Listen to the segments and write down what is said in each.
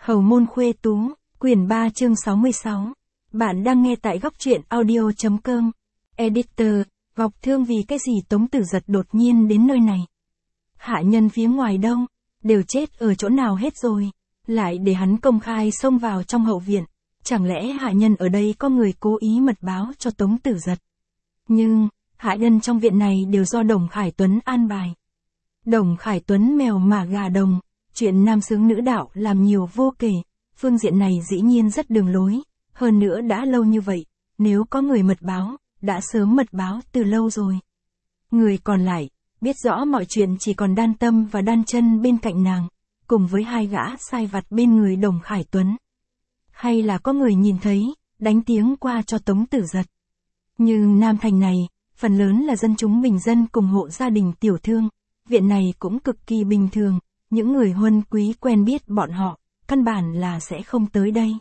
Hầu môn khuê tú, quyển 3 chương 66. Bạn đang nghe tại góc truyện audio.com. Editor, Ngọc Thương vì cái gì Tống Tử Giật đột nhiên đến nơi này? Hạ nhân phía ngoài đâu? Đều chết ở chỗ nào hết rồi? Lại để hắn công khai xông vào trong hậu viện. Chẳng lẽ hạ nhân ở đây có người cố ý mật báo cho Tống Tử Giật? Nhưng, hạ nhân trong viện này đều do Đồng Khải Tuấn an bài. Đồng Khải Tuấn mèo mà gà đồng, chuyện nam xướng nữ đạo làm nhiều vô kể, phương diện này dĩ nhiên rất đường lối, hơn nữa đã lâu như vậy, nếu có người mật báo, đã sớm mật báo từ lâu rồi. Người còn lại, biết rõ mọi chuyện chỉ còn Đan Tâm và Đan Chân bên cạnh nàng, cùng với hai gã sai vặt bên người Đồng Khải Tuấn. Hay là có người nhìn thấy, đánh tiếng qua cho Tống Tử Giật. Nhưng Nam Thành này, phần lớn là dân chúng bình dân cùng hộ gia đình tiểu thương, viện này cũng cực kỳ bình thường, những người huân quý quen biết bọn họ, căn bản là sẽ không tới đây.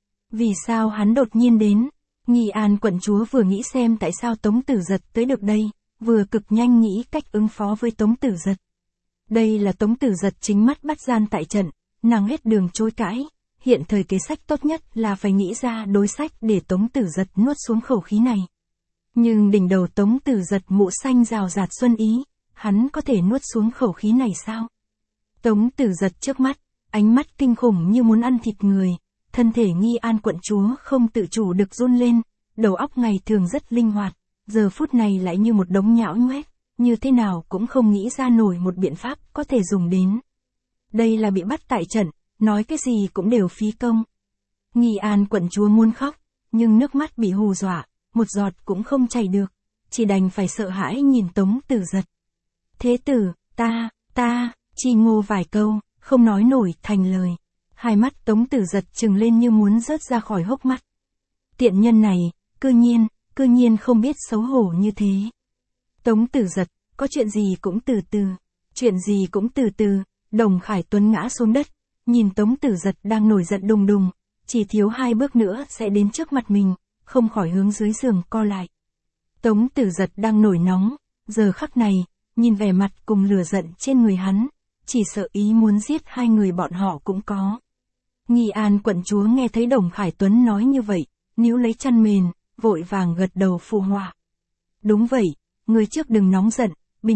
Vì sao hắn đột nhiên đến? Nghi An quận chúa vừa nghĩ xem tại sao Tống Tử Giật tới được đây, vừa cực nhanh nghĩ cách ứng phó với Tống Tử Giật. Đây là Tống Tử Giật chính mắt bắt gian tại trận, nàng hết đường chối cãi, hiện thời kế sách tốt nhất là phải nghĩ ra đối sách để Tống Tử Giật nuốt xuống khẩu khí này. Nhưng đỉnh đầu Tống Tử Giật mũ xanh rào rạt xuân ý, hắn có thể nuốt xuống khẩu khí này sao? Tống Tử Giật trước mắt, ánh mắt kinh khủng như muốn ăn thịt người, thân thể Nghi An quận chúa không tự chủ được run lên, đầu óc ngày thường rất linh hoạt, giờ phút này lại như một đống nhão nhoét, như thế nào cũng không nghĩ ra nổi một biện pháp có thể dùng đến. Đây là bị bắt tại trận, nói cái gì cũng đều phí công. Nghi An quận chúa muốn khóc, nhưng nước mắt bị hù dọa, một giọt cũng không chảy được, chỉ đành phải sợ hãi nhìn Tống Tử Giật. Thế tử, ta, chi ngô vài câu, không nói nổi thành lời. Hai mắt Tống Tử Giật trừng lên như muốn rớt ra khỏi hốc mắt. Tiện nhân này, cư nhiên không biết xấu hổ như thế. Tống Tử Giật, có chuyện gì cũng từ từ, Đồng Khải Tuấn ngã xuống đất, nhìn Tống Tử Giật đang nổi giận đùng đùng, chỉ thiếu 2 bước nữa sẽ đến trước mặt mình, không khỏi hướng dưới giường co lại. Tống Tử Giật đang nổi nóng, giờ khắc này, nhìn vẻ mặt cùng lửa giận trên người hắn, chỉ sợ ý muốn giết hai người bọn họ cũng có. Nghi An quận chúa nghe thấy Đồng Khải Tuấn nói như vậy, níu lấy chăn mền, vội vàng gật đầu phụ họa. Đúng vậy, người trước đừng nóng giận,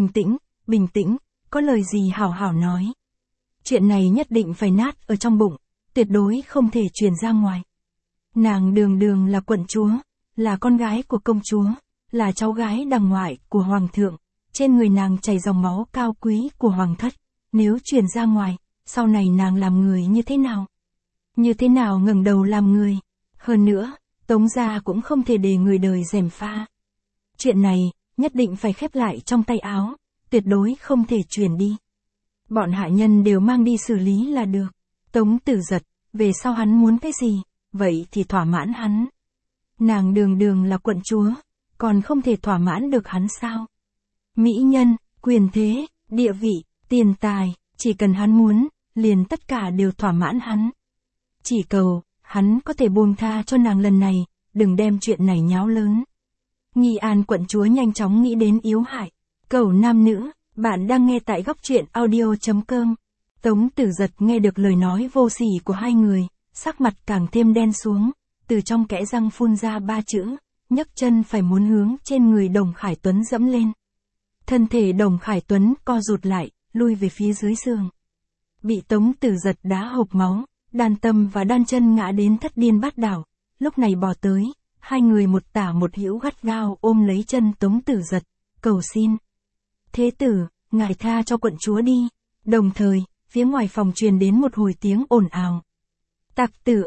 bình tĩnh, có lời gì hảo hảo nói. Chuyện này nhất định phải nát ở trong bụng, tuyệt đối không thể truyền ra ngoài. Nàng đường là quận chúa, là con gái của công chúa, là cháu gái đằng ngoại của hoàng thượng, trên người nàng chảy dòng máu cao quý của hoàng thất, nếu truyền ra ngoài, sau này nàng làm người như thế nào? Như thế nào ngẩng đầu làm người? Hơn nữa, Tống gia cũng không thể để người đời gièm pha. Chuyện này, nhất định phải khép lại trong tay áo, tuyệt đối không thể truyền đi. Bọn hạ nhân đều mang đi xử lý là được. Tống Tử Giật, về sau hắn muốn cái gì, vậy thì thỏa mãn hắn. Nàng đường là quận chúa, còn không thể thỏa mãn được hắn sao? Mỹ nhân, quyền thế, địa vị, tiền tài, chỉ cần hắn muốn, liền tất cả đều thỏa mãn hắn. Chỉ cầu, hắn có thể buông tha cho nàng lần này, đừng đem chuyện này nháo lớn. Nghi An quận chúa nhanh chóng nghĩ đến yếu hại. Cầu nam nữ, bạn đang nghe tại góc truyện audio.com. Tống Tử Giật nghe được lời nói vô sỉ của hai người, sắc mặt càng thêm đen xuống, từ trong kẽ răng phun ra 3 chữ, nhấc chân phải muốn hướng trên người Đồng Khải Tuấn dẫm lên. Thân thể Đồng Khải Tuấn co rụt lại, lui về phía dưới giường. Bị Tống Tử Giật đá hộc máu, Đan Tâm và Đan Chân ngã đến thất điên bát đảo, lúc này bò tới, hai người một tả một hữu gắt gao ôm lấy chân Tống Tử Giật, cầu xin. Thế tử, ngài tha cho quận chúa đi. Đồng thời, phía ngoài phòng truyền đến một hồi tiếng ồn ào. Tặc tử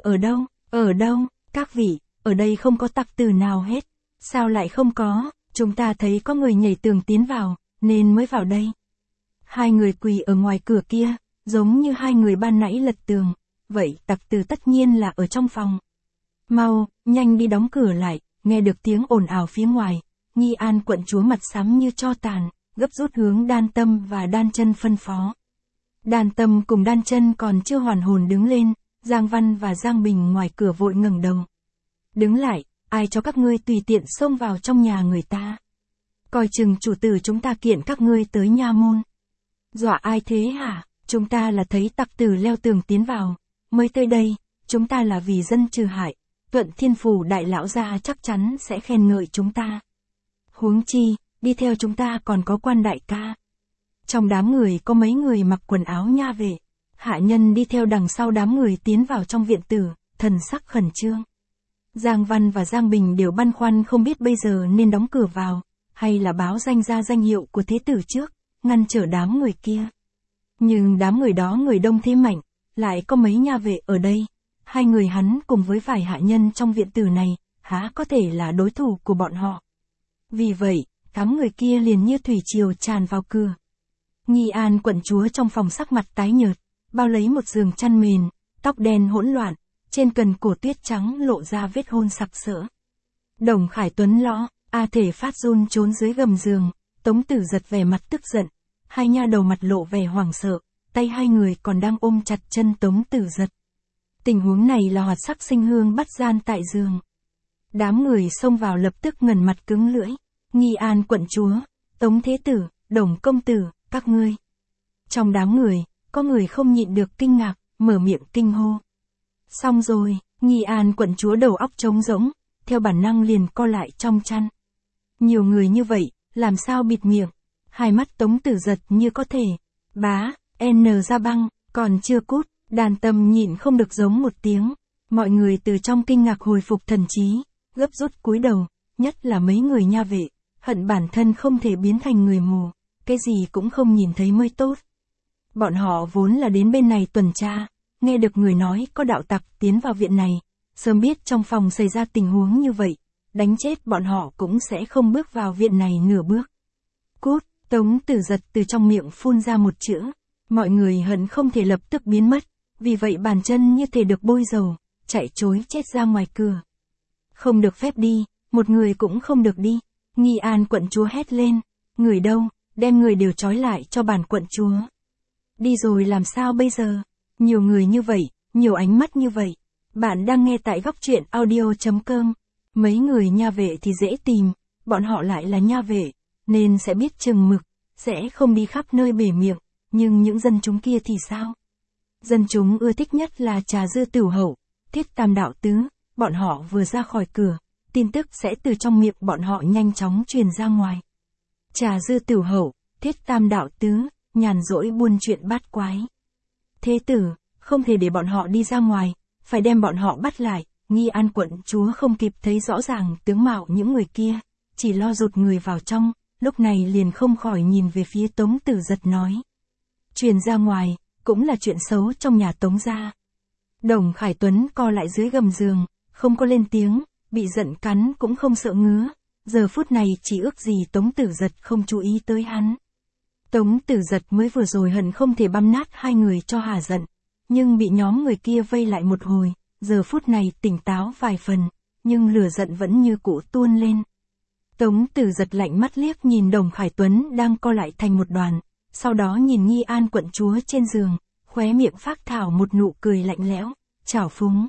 ở đâu, các vị, ở đây không có tặc tử nào hết. Sao lại không có, chúng ta thấy có người nhảy tường tiến vào, nên mới vào đây. Hai người quỳ ở ngoài cửa kia, giống như hai người ban nãy lật tường, vậy tặc tử tất nhiên là ở trong phòng. Mau, nhanh đi đóng cửa lại, nghe được tiếng ồn ào phía ngoài, Nghi An quận chúa mặt xám như tro tàn, gấp rút hướng Đan Tâm và Đan Chân phân phó. Đan Tâm cùng Đan Chân còn chưa hoàn hồn đứng lên, Giang Văn và Giang Bình ngoài cửa vội ngẩng đầu. Đứng lại, ai cho các ngươi tùy tiện xông vào trong nhà người ta? Coi chừng chủ tử chúng ta kiện các ngươi tới nha môn. Dọa ai thế hả? Chúng ta là thấy tặc tử leo tường tiến vào, mới tới đây, chúng ta là vì dân trừ hại, Tuận Thiên Phủ đại lão gia chắc chắn sẽ khen ngợi chúng ta. Huống chi, đi theo chúng ta còn có Quan đại ca. Trong đám người có mấy người mặc quần áo nha vệ, hạ nhân đi theo đằng sau đám người tiến vào trong viện tử, thần sắc khẩn trương. Giang Văn và Giang Bình đều băn khoăn không biết bây giờ nên đóng cửa vào, hay là báo danh ra danh hiệu của thế tử trước, ngăn trở đám người kia. Nhưng đám người đó người đông thế mạnh, lại có mấy nha vệ ở đây, hai người hắn cùng với vài hạ nhân trong viện tử này, há có thể là đối thủ của bọn họ. Vì vậy, đám người kia liền như thủy triều tràn vào cửa. Nghi An quận chúa trong phòng sắc mặt tái nhợt, bao lấy một giường chăn mền, tóc đen hỗn loạn, trên cần cổ tuyết trắng lộ ra vết hôn sặc sỡ. Đồng Khải Tuấn lõ, A Thể phát run trốn dưới gầm giường, Tống Tử Giật vẻ mặt tức giận, hai nha đầu mặt lộ vẻ hoảng sợ, tay hai người còn đang ôm chặt chân Tống Tử Giật. Tình huống này là Hoạt Sắc Sinh Hương bắt gian tại giường. Đám người xông vào lập tức ngẩn mặt cứng lưỡi. Nghi An quận chúa, Tống Thế Tử, Đồng Công Tử, các ngươi. Trong đám người, có người không nhịn được kinh ngạc, mở miệng kinh hô. Xong rồi, Nghi An quận chúa đầu óc trống rỗng, theo bản năng liền co lại trong chăn. Nhiều người như vậy, làm sao bịt miệng, hai mắt Tống Tử Giật như có thể. Bá, N ra băng, còn chưa cút, Đàn Tâm nhịn không được giống một tiếng. Mọi người từ trong kinh ngạc hồi phục thần trí, gấp rút cúi đầu, nhất là mấy người nha vệ, hận bản thân không thể biến thành người mù, cái gì cũng không nhìn thấy mới tốt. Bọn họ vốn là đến bên này tuần tra, nghe được người nói có đạo tặc tiến vào viện này, sớm biết trong phòng xảy ra tình huống như vậy, đánh chết bọn họ cũng sẽ không bước vào viện này nửa bước. Cút, Tống Tử Giật từ trong miệng phun ra một chữ, mọi người hận không thể lập tức biến mất, vì vậy bàn chân như thể được bôi dầu, chạy trối chết ra ngoài cửa. Không được phép đi, một người cũng không được đi. Nghi An quận chúa hét lên, người đâu, đem người đều trói lại cho bản quận chúa. Đi rồi làm sao bây giờ? Nhiều người như vậy, nhiều ánh mắt như vậy. Bạn đang nghe tại góc truyện audio.com. Mấy người nha vệ thì dễ tìm, bọn họ lại là nha vệ, nên sẽ biết chừng mực, sẽ không đi khắp nơi bể miệng, nhưng những dân chúng kia thì sao? Dân chúng ưa thích nhất là trà dư tửu hậu, thiết tam đạo tứ, bọn họ vừa ra khỏi cửa, tin tức sẽ từ trong miệng bọn họ nhanh chóng truyền ra ngoài. Trà dư tửu hậu, thiết tam đạo tứ, nhàn rỗi buôn chuyện bát quái. Thế tử, không thể để bọn họ đi ra ngoài, phải đem bọn họ bắt lại. Nghi An quận chúa không kịp thấy rõ ràng tướng mạo những người kia, chỉ lo rụt người vào trong, lúc này liền không khỏi nhìn về phía Tống Tử Giật nói. Truyền ra ngoài, cũng là chuyện xấu trong nhà Tống gia. Đồng Khải Tuấn co lại dưới gầm giường, không có lên tiếng, bị giận cắn cũng không sợ ngứa, giờ phút này chỉ ước gì Tống Tử Giật không chú ý tới hắn. Tống Tử Giật mới vừa rồi hận không thể băm nát hai người cho hả giận, nhưng bị nhóm người kia vây lại một hồi, giờ phút này tỉnh táo vài phần, nhưng lửa giận vẫn như cũ tuôn lên. Tống Tử Giật lạnh mắt liếc nhìn Đồng Khải Tuấn đang co lại thành một đoàn, sau đó nhìn Nghi An quận chúa trên giường, khóe miệng phác thảo một nụ cười lạnh lẽo, trào phúng.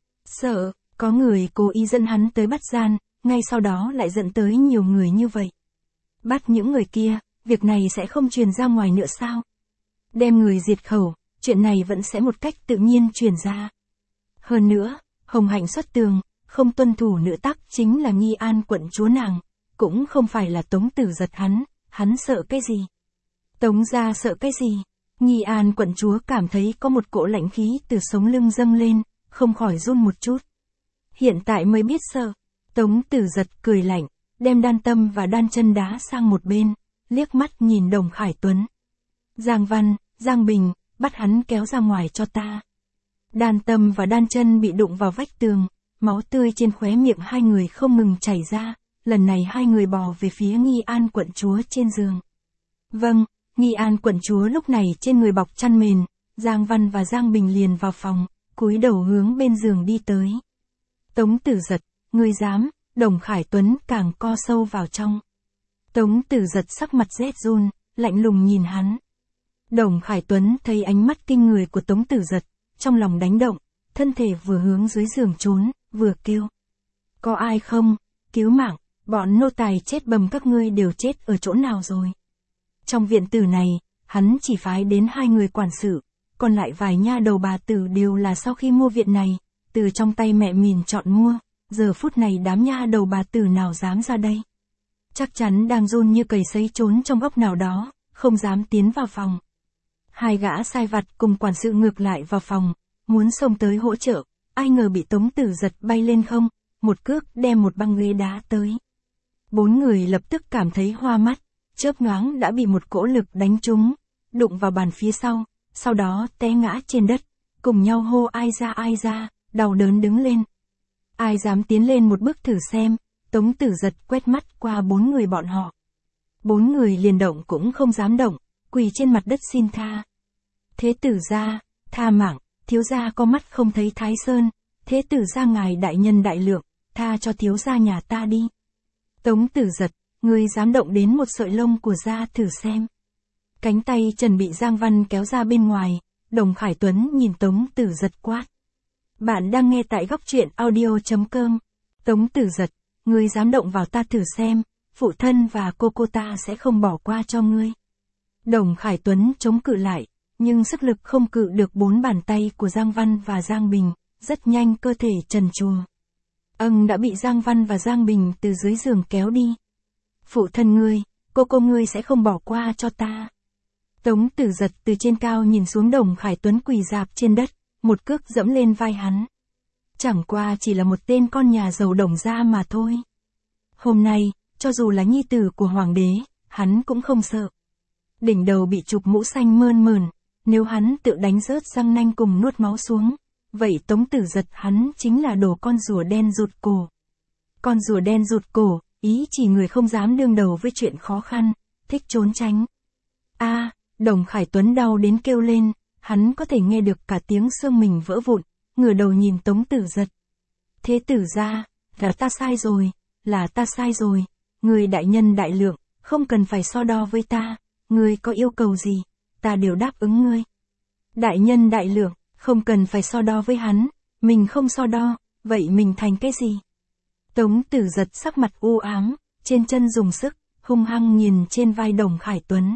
Sợ, có người cố ý dẫn hắn tới bắt gian, ngay sau đó lại dẫn tới nhiều người như vậy. Bắt những người kia, việc này sẽ không truyền ra ngoài nữa sao? Đem người diệt khẩu, chuyện này vẫn sẽ một cách tự nhiên truyền ra. Hơn nữa, hồng hạnh xuất tường, không tuân thủ nữ tắc chính là Nghi An quận chúa nàng, cũng không phải là Tống Tử Giật hắn sợ cái gì? Tống gia sợ cái gì? Nghi An quận chúa cảm thấy có một cỗ lạnh khí từ sống lưng dâng lên, không khỏi run một chút. Hiện tại mới biết sợ. Tống Tử Giật cười lạnh, đem Đan Tâm và Đan Chân đá sang một bên, liếc mắt nhìn Đồng Khải Tuấn. Giang Văn, Giang Bình, bắt hắn kéo ra ngoài cho ta. Đan Tâm và Đan Chân bị đụng vào vách tường, máu tươi trên khóe miệng hai người không ngừng chảy ra, lần này hai người bò về phía Nghi An quận chúa trên giường. Vâng, Nghi An quận chúa lúc này trên người bọc chăn mền, Giang Văn và Giang Bình liền vào phòng, cúi đầu hướng bên giường đi tới. Tống Tử Giật, ngươi dám? Đồng Khải Tuấn càng co sâu vào trong. Tống Tử Giật sắc mặt rét run, lạnh lùng nhìn hắn. Đồng Khải Tuấn thấy ánh mắt kinh người của Tống Tử Giật, trong lòng đánh động, thân thể vừa hướng dưới giường trốn, vừa kêu. Có ai không? Cứu mạng, bọn nô tài chết bầm các ngươi đều chết ở chỗ nào rồi? Trong viện tử này, hắn chỉ phái đến hai người quản sự, còn lại vài nha đầu bà tử đều là sau khi mua viện này, từ trong tay mẹ mình chọn mua, giờ phút này đám nha đầu bà tử nào dám ra đây. Chắc chắn đang run như cầy sấy trốn trong góc nào đó, không dám tiến vào phòng. Hai gã sai vặt cùng quản sự ngược lại vào phòng, muốn xông tới hỗ trợ, ai ngờ bị Tống Tử Giật bay lên không, một cước đem một băng ghế đá tới. Bốn người lập tức cảm thấy hoa mắt, chớp nhoáng đã bị một cỗ lực đánh trúng, đụng vào bàn phía sau đó té ngã trên đất, cùng nhau hô ai ra, đau đớn đứng lên. Ai dám tiến lên một bước thử xem, Tống Tử Giật quét mắt qua bốn người bọn họ. Bốn người liền động cũng không dám động, quỳ trên mặt đất xin tha. Thế tử gia, tha mạng, thiếu gia có mắt không thấy Thái Sơn, thế tử gia ngài đại nhân đại lượng, tha cho thiếu gia nhà ta đi. Tống Tử Giật, ngươi dám động đến một sợi lông của gia thử xem. Cánh tay Trần bị Giang Văn kéo ra bên ngoài, Đồng Khải Tuấn nhìn Tống Tử Giật quát. Bạn đang nghe tại góc truyện audio.com. Tống Tử Giật, ngươi dám động vào ta thử xem, phụ thân và cô ta sẽ không bỏ qua cho ngươi. Đồng Khải Tuấn chống cự lại, nhưng sức lực không cự được bốn bàn tay của Giang Văn và Giang Bình, rất nhanh cơ thể trần trùa. Đã bị Giang Văn và Giang Bình từ dưới giường kéo đi. Phụ thân ngươi, cô ngươi sẽ không bỏ qua cho ta. Tống Tử Giật từ trên cao nhìn xuống Đồng Khải Tuấn quỳ rạp trên đất, một cước dẫm lên vai hắn. Chẳng qua chỉ là một tên con nhà giàu Đồng gia mà thôi. Hôm nay, cho dù là nhi tử của hoàng đế, hắn cũng không sợ. Đỉnh đầu bị chụp mũ xanh mơn mởn, nếu hắn tự đánh rớt răng nanh cùng nuốt máu xuống, vậy Tống Tử Giật hắn chính là đồ con rùa đen rụt cổ. Con rùa đen rụt cổ, ý chỉ người không dám đương đầu với chuyện khó khăn, thích trốn tránh. Đồng Khải Tuấn đau đến kêu lên, hắn có thể nghe được cả tiếng xương mình vỡ vụn, ngửa đầu nhìn Tống Tử Giật. Thế tử gia, là ta sai rồi, người đại nhân đại lượng, không cần phải so đo với ta, người có yêu cầu gì, ta đều đáp ứng ngươi. Đại nhân đại lượng, không cần phải so đo với hắn, mình không so đo, vậy mình thành cái gì? Tống Tử Giật sắc mặt u ám, trên chân dùng sức, hung hăng nhìn trên vai Đồng Khải Tuấn.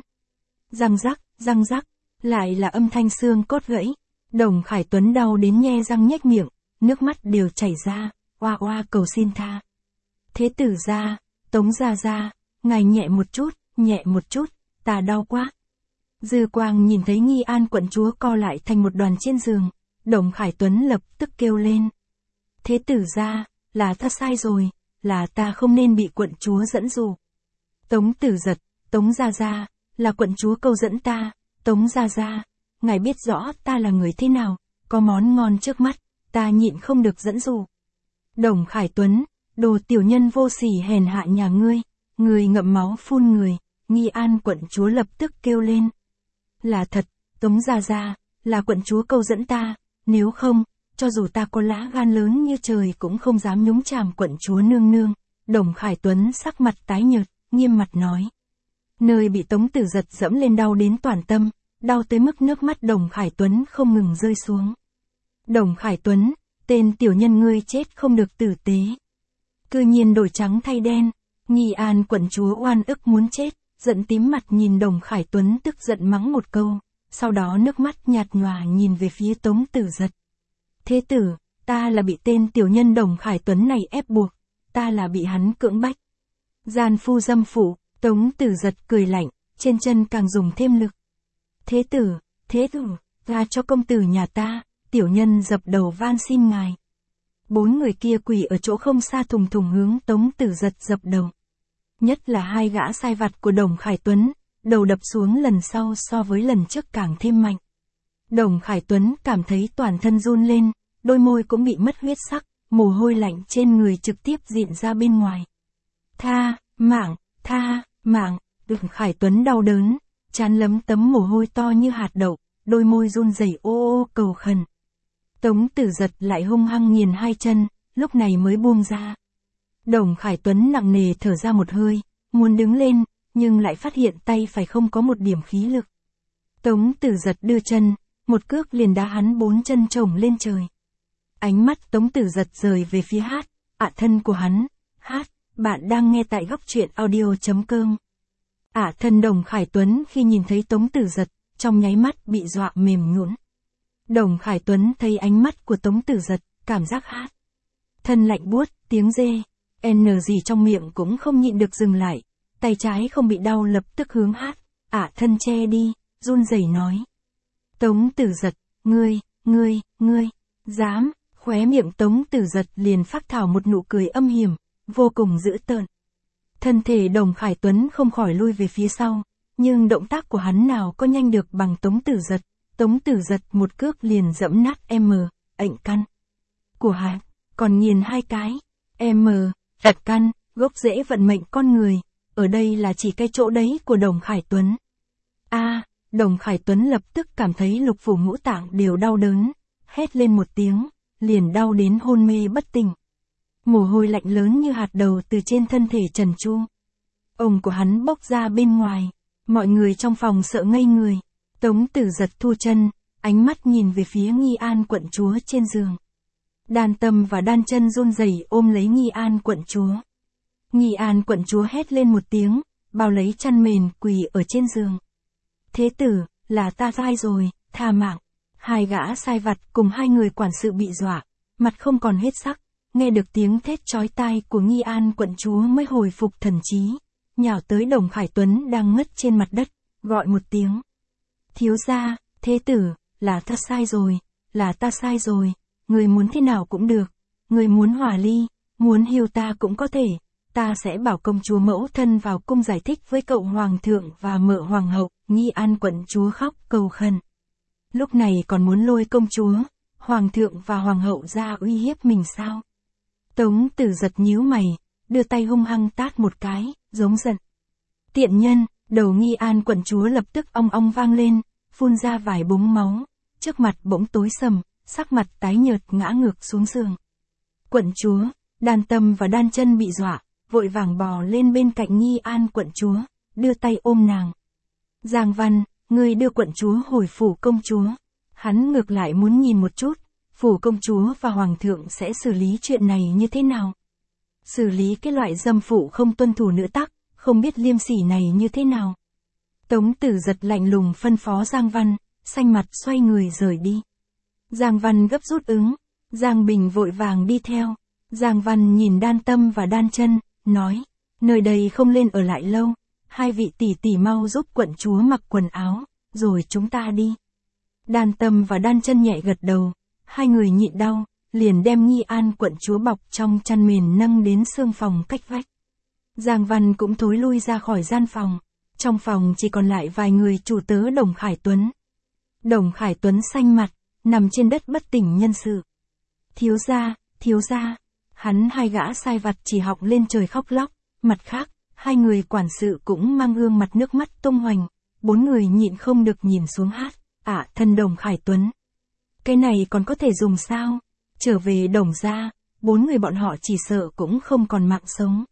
Răng rắc, lại là âm thanh xương cốt gãy. Đồng Khải Tuấn đau đến nhe răng nhếch miệng, nước mắt đều chảy ra, oa cầu xin tha. Thế tử gia, Tống gia, ngài nhẹ một chút, ta đau quá. Dư Quang nhìn thấy Nghi An quận chúa co lại thành một đoàn trên giường, Đồng Khải Tuấn lập tức kêu lên. Thế tử gia, là ta sai rồi, là ta không nên bị quận chúa dẫn dụ. Tống Tử Giật, Tống gia, là quận chúa câu dẫn ta, Tống gia, ngài biết rõ ta là người thế nào, có món ngon trước mắt, ta nhịn không được dẫn dụ. Đồng Khải Tuấn, đồ tiểu nhân vô sỉ hèn hạ nhà ngươi ngậm máu phun người, Nghi An quận chúa lập tức kêu lên. Là thật, Tống gia, là quận chúa câu dẫn ta, nếu không, cho dù ta có lá gan lớn như trời cũng không dám nhúng chàm quận chúa nương nương. Đồng Khải Tuấn sắc mặt tái nhợt, nghiêm mặt nói. Nơi bị Tống Tử Giật dẫm lên đau đến toàn tâm, đau tới mức nước mắt Đồng Khải Tuấn không ngừng rơi xuống. Đồng Khải Tuấn, tên tiểu nhân ngươi chết không được tử tế. Cư nhiên đổi trắng thay đen, Nghi An quận chúa oan ức muốn chết, giận tím mặt nhìn Đồng Khải Tuấn tức giận mắng một câu, sau đó nước mắt nhạt nhòa nhìn về phía Tống Tử Giật. Thế tử, ta là bị tên tiểu nhân Đồng Khải Tuấn này ép buộc, ta là bị hắn cưỡng bách. Gian phu dâm phụ, Tống Tử Giật cười lạnh, trên chân càng dùng thêm lực. Thế tử, tha cho công tử nhà ta, tiểu nhân dập đầu van xin ngài. Bốn người kia quỳ ở chỗ không xa thùng hướng Tống Tử Giật dập đầu. Nhất là hai gã sai vặt của Đồng Khải Tuấn, đầu đập xuống lần sau so với lần trước càng thêm mạnh. Đồng Khải Tuấn cảm thấy toàn thân run lên, đôi môi cũng bị mất huyết sắc, mồ hôi lạnh trên người trực tiếp dịn ra bên ngoài. Tha mạng, Đồng Khải Tuấn đau đớn, trán lấm tấm mồ hôi to như hạt đậu, đôi môi run rẩy ô cầu khẩn. Tống Tử Giật lại hung hăng nghiền hai chân, lúc này mới buông ra. Đồng Khải Tuấn nặng nề thở ra một hơi, muốn đứng lên, nhưng lại phát hiện tay phải không có một điểm khí lực. Tống Tử Giật đưa chân, một cước liền đá hắn bốn chân chồng lên trời. Ánh mắt Tống Tử Giật rời về phía thân của hắn. Bạn đang nghe tại góc truyện audio.com. Thân Đồng Khải Tuấn khi nhìn thấy Tống Tử Giật, trong nháy mắt bị dọa mềm nhũn. Đồng Khải Tuấn thấy ánh mắt của Tống Tử Giật, cảm giác hát. Thân lạnh buốt, tiếng dê, n gì trong miệng cũng không nhịn được dừng lại, tay trái không bị đau lập tức hướng hát, thân che đi, run rẩy nói. Tống Tử Giật, ngươi, dám, khóe miệng Tống Tử Giật liền phác thảo một nụ cười âm hiểm, vô cùng dữ tợn. Thân thể Đồng Khải Tuấn không khỏi lui về phía sau, nhưng động tác của hắn nào có nhanh được bằng Tống Tử Giật. Tống Tử Giật một cước liền dẫm nát ệnh căn của hắn, còn nghiền 2 cái. Căn, gốc rễ vận mệnh con người, ở đây là chỉ cái chỗ đấy của Đồng Khải Tuấn. Đồng Khải Tuấn lập tức cảm thấy lục phủ ngũ tạng đều đau đớn, hét lên một tiếng, liền đau đến hôn mê bất tỉnh. Mồ hôi lạnh lớn như hạt đậu từ trên thân thể trần tru. Ồng của hắn bốc ra bên ngoài, mọi người trong phòng sợ ngây người. Tống Tử Giật thu chân, ánh mắt nhìn về phía Nghi An quận chúa trên giường. Đan Tâm và Đan Chân run rẩy ôm lấy Nghi An quận chúa. Nghi An quận chúa hét lên một tiếng, bao lấy chăn mền quỳ ở trên giường. Thế tử, là ta sai rồi, tha mạng. 2 gã sai vặt cùng 2 người quản sự bị dọa, mặt không còn hết sắc, nghe được tiếng thét chói tai của Nghi An quận chúa mới hồi phục thần trí, nhào tới Đồng Khải Tuấn đang ngất trên mặt đất, gọi một tiếng. Thiếu gia, thế tử, là ta sai rồi, người muốn thế nào cũng được, người muốn hòa ly, muốn hiu ta cũng có thể, ta sẽ bảo công chúa mẫu thân vào cung giải thích với cậu hoàng thượng và mợ hoàng hậu. Nghi An quận chúa khóc cầu khẩn. Lúc này còn muốn lôi công chúa, hoàng thượng và hoàng hậu ra uy hiếp mình sao? Tống Tử Giật nhíu mày, đưa tay hung hăng tát một cái, giống giận. Tiện nhân, đầu Nghi An quận chúa lập tức ong ong vang lên, phun ra vài búng máu, trước mặt bỗng tối sầm, sắc mặt tái nhợt ngã ngược xuống giường. Quận chúa, Đan Tâm và Đan Chân bị dọa, vội vàng bò lên bên cạnh Nghi An quận chúa, đưa tay ôm nàng. Giang Văn, ngươi đưa quận chúa hồi phủ công chúa. Hắn ngược lại muốn nhìn một chút, phủ công chúa và hoàng thượng sẽ xử lý chuyện này như thế nào. Xử lý cái loại dâm phụ không tuân thủ nữ tắc, không biết liêm sỉ này như thế nào. Tống Tử Giật lạnh lùng phân phó Giang Văn, xanh mặt xoay người rời đi. Giang Văn gấp rút ứng, Giang Bình vội vàng đi theo. Giang Văn nhìn Đan Tâm và Đan Chân, nói, nơi đây không lên ở lại lâu, 2 vị tỷ tỷ mau giúp quận chúa mặc quần áo, rồi chúng ta đi. Đan Tâm và Đan Chân nhẹ gật đầu, 2 người nhịn đau, liền đem Nghi An quận chúa bọc trong chăn mền nâng đến xương phòng cách vách. Giang Văn cũng thối lui ra khỏi gian phòng, trong phòng chỉ còn lại vài người chủ tớ Đồng Khải Tuấn. Đồng Khải Tuấn xanh mặt, nằm trên đất bất tỉnh nhân sự. Thiếu gia, hắn 2 gã sai vặt chỉ học lên trời khóc lóc, mặt khác, 2 người quản sự cũng mang gương mặt nước mắt tung hoành, 4 người nhịn không được nhìn xuống hát, thân Đồng Khải Tuấn. Cái này còn có thể dùng sao? Trở về Đồng gia, 4 người bọn họ chỉ sợ cũng không còn mạng sống.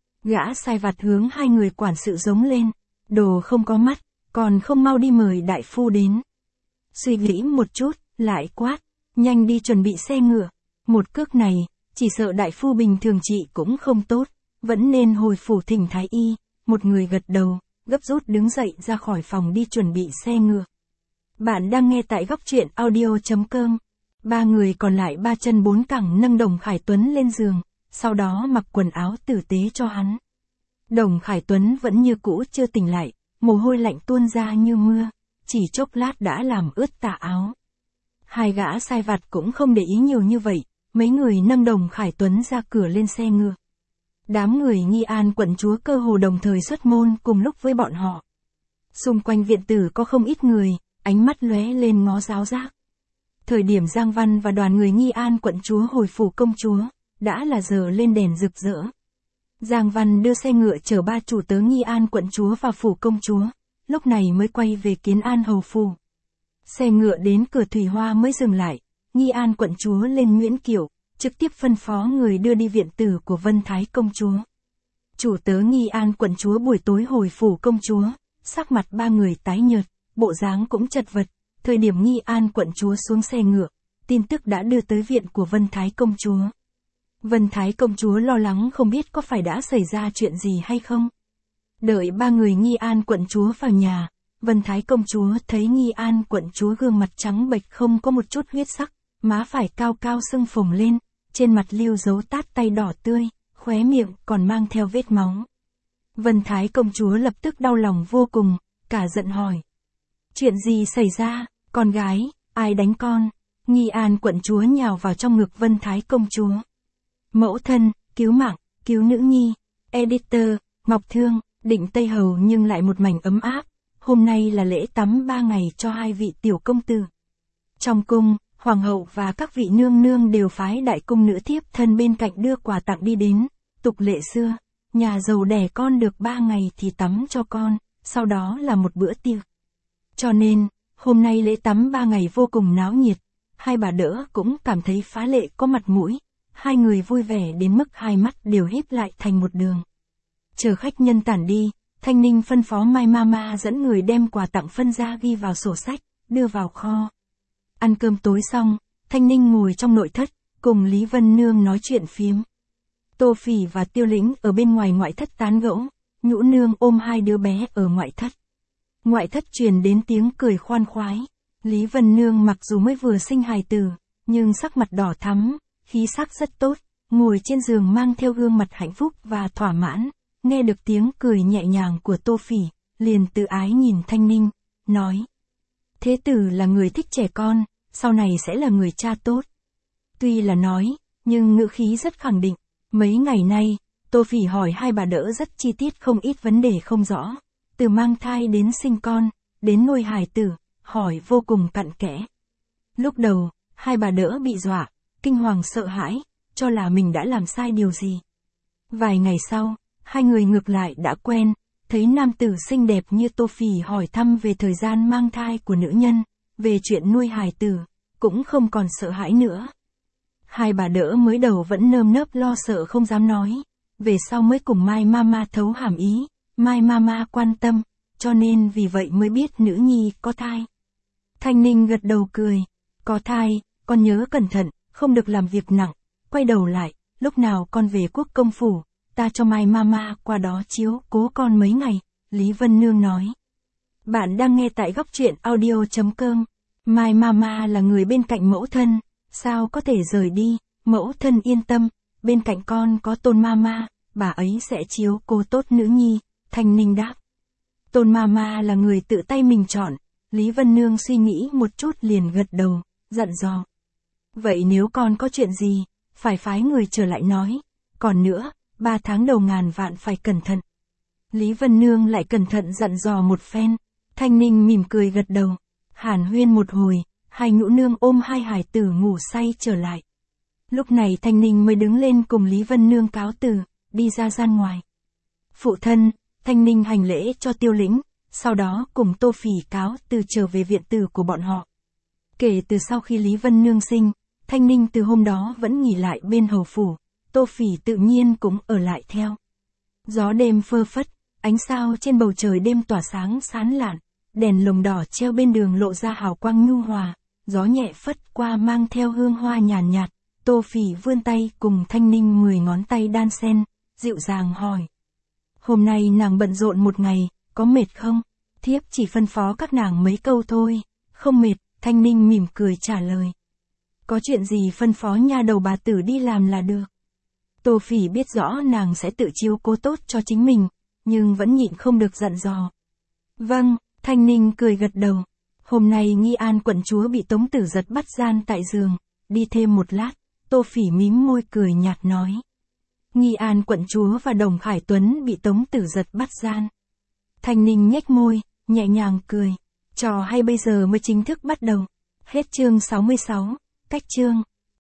Gã sai vặt hướng 2 người quản sự giống lên, đồ không có mắt, còn không mau đi mời đại phu đến. Suy nghĩ một chút, lại quát, nhanh đi chuẩn bị xe ngựa. Một cước này, chỉ sợ đại phu bình thường trị cũng không tốt, vẫn nên hồi phủ thỉnh thái y. Một người gật đầu, gấp rút đứng dậy ra khỏi phòng đi chuẩn bị xe ngựa. Bạn đang nghe tại góc truyện audio.com. 3 người còn lại 3 chân 4 cẳng nâng Đồng Khải Tuấn lên giường, sau đó mặc quần áo tử tế cho hắn. Đồng Khải Tuấn vẫn như cũ chưa tỉnh lại, mồ hôi lạnh tuôn ra như mưa, chỉ chốc lát đã làm ướt tà áo. 2 gã sai vặt cũng không để ý nhiều như vậy, mấy người nâng Đồng Khải Tuấn ra cửa lên xe ngựa. Đám người Nghi An quận chúa cơ hồ đồng thời xuất môn cùng lúc với bọn họ. Xung quanh viện tử có không ít người, ánh mắt lóe lên ngó giáo giác. Thời điểm Giang Văn và đoàn người Nghi An quận chúa hồi phủ công chúa, đã là giờ lên đèn rực rỡ. Giang Văn đưa xe ngựa chở 3 chủ tớ Nghi An quận chúa vào phủ công chúa, lúc này mới quay về Kiến An hầu phủ. Xe ngựa đến cửa Thủy Hoa mới dừng lại, Nghi An quận chúa lên Nguyễn Kiệu, trực tiếp phân phó người đưa đi viện tử của Vân Thái công chúa. Chủ tớ Nghi An quận chúa buổi tối hồi phủ công chúa, sắc mặt 3 người tái nhợt, bộ dáng cũng chật vật. Thời điểm Nghi An quận chúa xuống xe ngựa, tin tức đã đưa tới viện của Vân Thái công chúa. Vân Thái công chúa lo lắng không biết có phải đã xảy ra chuyện gì hay không. Đợi 3 người Nghi An quận chúa vào nhà, Vân Thái công chúa thấy Nghi An quận chúa gương mặt trắng bệch không có một chút huyết sắc, má phải cao cao sưng phồng lên, trên mặt lưu dấu tát tay đỏ tươi, khóe miệng còn mang theo vết máu. Vân Thái công chúa lập tức đau lòng vô cùng, cả giận hỏi. Chuyện gì xảy ra, con gái, ai đánh con? Nghi An quận chúa nhào vào trong ngực Vân Thái công chúa. Mẫu thân, cứu mạng, cứu nữ nhi. Editor, Ngọc Thương, Định Tây Hầu nhưng lại một mảnh ấm áp. Hôm nay là lễ tắm 3 ngày cho 2 vị tiểu công tử. Trong cung, hoàng hậu và các vị nương nương đều phái đại cung nữ thiếp thân bên cạnh đưa quà tặng đi đến. Tục lệ xưa, nhà giàu đẻ con được 3 ngày thì tắm cho con, sau đó là một bữa tiệc. Cho nên, hôm nay lễ tắm 3 ngày vô cùng náo nhiệt, hai bà đỡ cũng cảm thấy phá lệ có mặt mũi, hai người vui vẻ đến mức hai mắt đều híp lại thành một đường. Chờ khách nhân tản đi, Thanh Ninh phân phó Mai Mama dẫn người đem quà tặng phân ra ghi vào sổ sách, đưa vào kho. Ăn cơm tối xong, Thanh Ninh ngồi trong nội thất, cùng Lý Vân Nương nói chuyện phiếm. Tô Phỉ và Tiêu Lĩnh ở bên ngoài ngoại thất tán gẫu, Nhũ Nương ôm hai đứa bé ở ngoại thất. Ngoại thất truyền đến tiếng cười khoan khoái. Lý Vân Nương mặc dù mới vừa sinh hài tử, nhưng sắc mặt đỏ thắm, khí sắc rất tốt, ngồi trên giường mang theo gương mặt hạnh phúc và thỏa mãn, nghe được tiếng cười nhẹ nhàng của Tô Phỉ, liền tự ái nhìn Thanh Ninh, nói. Thế tử là người thích trẻ con, sau này sẽ là người cha tốt. Tuy là nói, nhưng ngữ khí rất khẳng định. Mấy ngày nay, Tô Phỉ hỏi hai bà đỡ rất chi tiết không ít vấn đề không rõ, từ mang thai đến sinh con, đến nuôi hài tử, hỏi vô cùng cặn kẽ. Lúc đầu, hai bà đỡ bị dọa, kinh hoàng sợ hãi, cho là mình đã làm sai điều gì. Vài ngày sau, hai người ngược lại đã quen, thấy nam tử xinh đẹp như Tô Phỉ hỏi thăm về thời gian mang thai của nữ nhân, về chuyện nuôi hài tử, cũng không còn sợ hãi nữa. Hai bà đỡ mới đầu vẫn nơm nớp lo sợ không dám nói, về sau mới cùng Mai Mama thấu hàm ý, Mai Mama quan tâm, cho nên vì vậy mới biết nữ nhi có thai. Thanh Ninh gật đầu cười, có thai, con nhớ cẩn thận, không được làm việc nặng, quay đầu lại, lúc nào con về quốc công phủ, ta cho Mai Mama qua đó chiếu cố con mấy ngày, Lý Vân Nương nói. Bạn đang nghe tại góc truyện audio.com, Mai Mama là người bên cạnh mẫu thân, sao có thể rời đi, mẫu thân yên tâm, bên cạnh con có Tôn Mama, bà ấy sẽ chiếu cố tốt nữ nhi, Thanh Ninh đáp. Tôn Mama là người tự tay mình chọn, Lý Vân Nương suy nghĩ một chút liền gật đầu, dặn dò. Vậy nếu con có chuyện gì, phải phái người trở lại nói, còn nữa, 3 tháng đầu ngàn vạn phải cẩn thận. Lý Vân Nương lại cẩn thận dặn dò một phen, Thanh Ninh mỉm cười gật đầu, hàn huyên một hồi, hai Nhũ Nương ôm hai hài tử ngủ say trở lại. Lúc này Thanh Ninh mới đứng lên cùng Lý Vân Nương cáo từ, đi ra gian ngoài. Phụ thân, Thanh Ninh hành lễ cho Tiêu Lĩnh, sau đó cùng Tô Phỉ cáo từ trở về viện tử của bọn họ. Kể từ sau khi Lý Vân Nương sinh, Thanh Ninh từ hôm đó vẫn nghỉ lại bên hầu phủ, Tô Phỉ tự nhiên cũng ở lại theo. Gió đêm phơ phất, ánh sao trên bầu trời đêm tỏa sáng sán lạn, đèn lồng đỏ treo bên đường lộ ra hào quang nhu hòa, gió nhẹ phất qua mang theo hương hoa nhàn nhạt, Tô Phỉ vươn tay cùng Thanh Ninh 10 ngón tay đan xen, dịu dàng hỏi. Hôm nay nàng bận rộn một ngày, có mệt không? Thiếp chỉ phân phó các nàng mấy câu thôi, không mệt, Thanh Ninh mỉm cười trả lời. Có chuyện gì phân phó nha đầu bà tử đi làm là được. Tô Phỉ biết rõ nàng sẽ tự chiếu cố tốt cho chính mình, nhưng vẫn nhịn không được dặn dò. Vâng, Thanh Ninh cười gật đầu. Hôm nay Nghi An quận chúa bị Tống Tử Giật bắt gian tại giường, đi thêm một lát, Tô Phỉ mím môi cười nhạt nói. Nghi An quận chúa và Đồng Khải Tuấn bị Tống Tử Giật bắt gian. Thanh Ninh nhếch môi, nhẹ nhàng cười. Trò hay bây giờ mới chính thức bắt đầu. Hết chương 66, cách chương.